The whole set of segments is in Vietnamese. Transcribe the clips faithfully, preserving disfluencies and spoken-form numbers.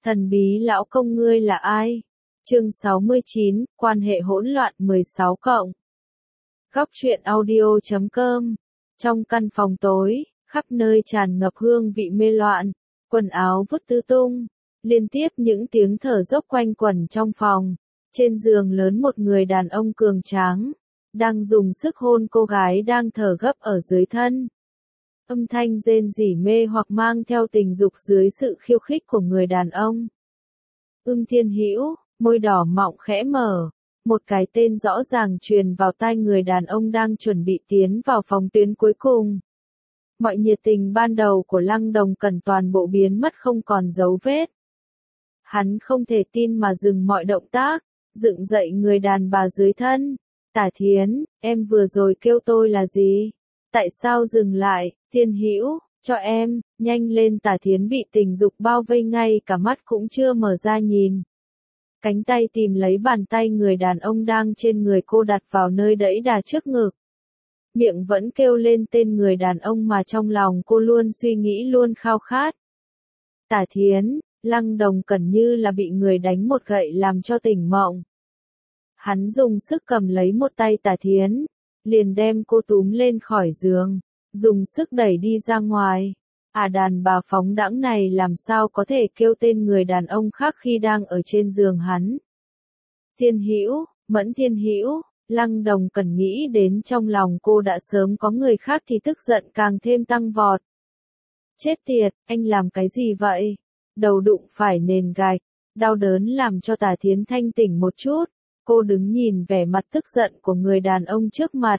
Thần bí lão công ngươi là ai? Chương sáu mươi chín, quan hệ hỗn loạn mười sáu cộng. Góc truyện audio chấm com. Trong căn phòng tối, khắp nơi tràn ngập hương vị mê loạn, quần áo vứt tứ tung, liên tiếp những tiếng thở dốc quanh quẩn trong phòng. Trên giường lớn một người đàn ông cường tráng, đang dùng sức hôn cô gái đang thở gấp ở dưới thân. Âm thanh rên rỉ mê hoặc mang theo tình dục dưới sự khiêu khích của người đàn ông. Ưng Thiên Hữu, môi đỏ mọng khẽ mở, một cái tên rõ ràng truyền vào tai người đàn ông đang chuẩn bị tiến vào phòng tuyến cuối cùng. Mọi nhiệt tình ban đầu của Lăng Đồng Cẩn toàn bộ biến mất không còn dấu vết. Hắn không thể tin mà dừng mọi động tác, dựng dậy người đàn bà dưới thân. Tả Thiến, em vừa rồi kêu tôi là gì? Tại sao dừng lại? Thiên Hữu, cho em, nhanh lên. Tả Thiến bị tình dục bao vây ngay cả mắt cũng chưa mở ra nhìn. Cánh tay tìm lấy bàn tay người đàn ông đang trên người cô đặt vào nơi đẫy đà trước ngực. Miệng vẫn kêu lên tên người đàn ông mà trong lòng cô luôn suy nghĩ luôn khao khát. Tả Thiến, Lăng Đồng Cẩn như là bị người đánh một gậy làm cho tỉnh mộng. Hắn dùng sức cầm lấy một tay Tả Thiến, liền đem cô túm lên khỏi giường, dùng sức đẩy đi ra ngoài. À, đàn bà phóng đãng này làm sao có thể kêu tên người đàn ông khác khi đang ở trên giường hắn. Thiên Hữu, Mẫn Thiên Hữu, Lăng Đồng Cẩn nghĩ đến trong lòng cô đã sớm có người khác thì tức giận càng thêm tăng vọt. Chết tiệt, anh làm cái gì vậy? Đầu đụng phải nền gạch, đau đớn làm cho Tả Thiến thanh tỉnh một chút. Cô đứng nhìn vẻ mặt tức giận của người đàn ông trước mặt.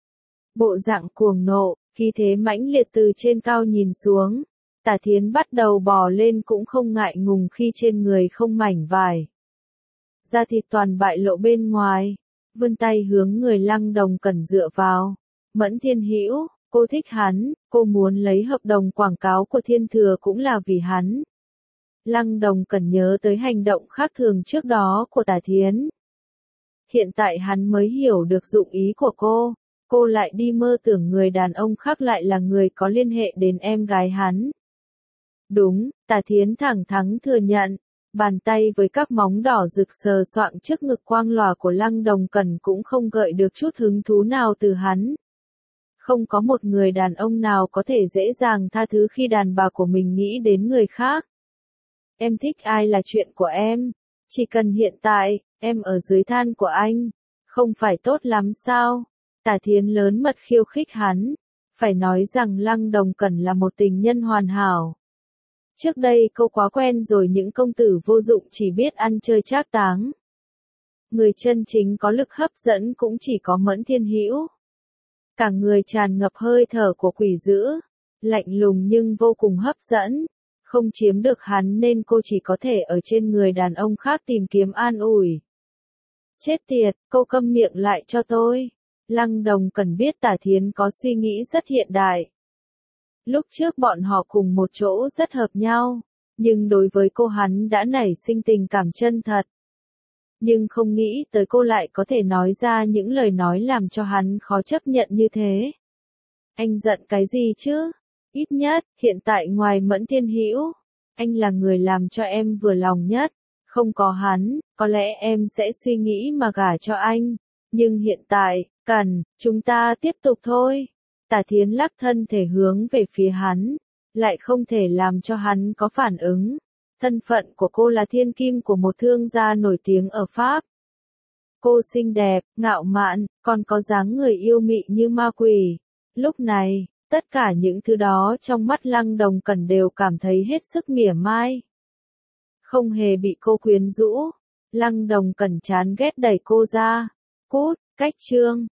Bộ dạng cuồng nộ, khí thế mãnh liệt từ trên cao nhìn xuống. Tả Thiến bắt đầu bò lên cũng không ngại ngùng khi trên người không mảnh vải. Da thịt toàn bại lộ bên ngoài. Vươn tay hướng người Lăng Đồng Cẩn dựa vào. Mẫn Thiên Hữu, cô thích hắn, cô muốn lấy hợp đồng quảng cáo của Thiên Thừa cũng là vì hắn. Lăng Đồng Cẩn nhớ tới hành động khác thường trước đó của Tả Thiến. Hiện tại hắn mới hiểu được dụng ý của cô, cô lại đi mơ tưởng người đàn ông khác lại là người có liên hệ đến em gái hắn. Đúng, Tả Thiến thẳng thắn thừa nhận, bàn tay với các móng đỏ rực sờ soạng trước ngực quang lòa của Lăng Đồng Cẩn cũng không gợi được chút hứng thú nào từ hắn. Không có một người đàn ông nào có thể dễ dàng tha thứ khi đàn bà của mình nghĩ đến người khác. Em thích ai là chuyện của em, chỉ cần hiện tại, em ở dưới than của anh, không phải tốt lắm sao? Tả Thiến lớn mật khiêu khích hắn, phải nói rằng Lăng Đồng Cẩn là một tình nhân hoàn hảo. Trước đây cô quá quen rồi những công tử vô dụng chỉ biết ăn chơi trác táng. Người chân chính có lực hấp dẫn cũng chỉ có Mẫn Thiên Hữu. Cả người tràn ngập hơi thở của quỷ dữ, lạnh lùng nhưng vô cùng hấp dẫn. Không chiếm được hắn nên cô chỉ có thể ở trên người đàn ông khác tìm kiếm an ủi. Chết tiệt, cô câm miệng lại cho tôi. Lăng Đồng Cẩn biết Tả Thiến có suy nghĩ rất hiện đại. Lúc trước bọn họ cùng một chỗ rất hợp nhau, nhưng đối với cô hắn đã nảy sinh tình cảm chân thật. Nhưng không nghĩ tới cô lại có thể nói ra những lời nói làm cho hắn khó chấp nhận như thế. Anh giận cái gì chứ? Ít nhất, hiện tại ngoài Mẫn Thiên Hữu, anh là người làm cho em vừa lòng nhất. Không có hắn, có lẽ em sẽ suy nghĩ mà gả cho anh. Nhưng hiện tại, cần, chúng ta tiếp tục thôi. Tả Thiến lắc thân thể hướng về phía hắn, lại không thể làm cho hắn có phản ứng. Thân phận của cô là thiên kim của một thương gia nổi tiếng ở Pháp. Cô xinh đẹp, ngạo mạn, còn có dáng người yêu mị như ma quỷ. Lúc này, tất cả những thứ đó trong mắt Lăng Đồng Cẩn đều cảm thấy hết sức mỉa mai. Không hề bị cô quyến rũ, Lăng Đồng Cẩn chán ghét đẩy cô ra. Cút, cách chương.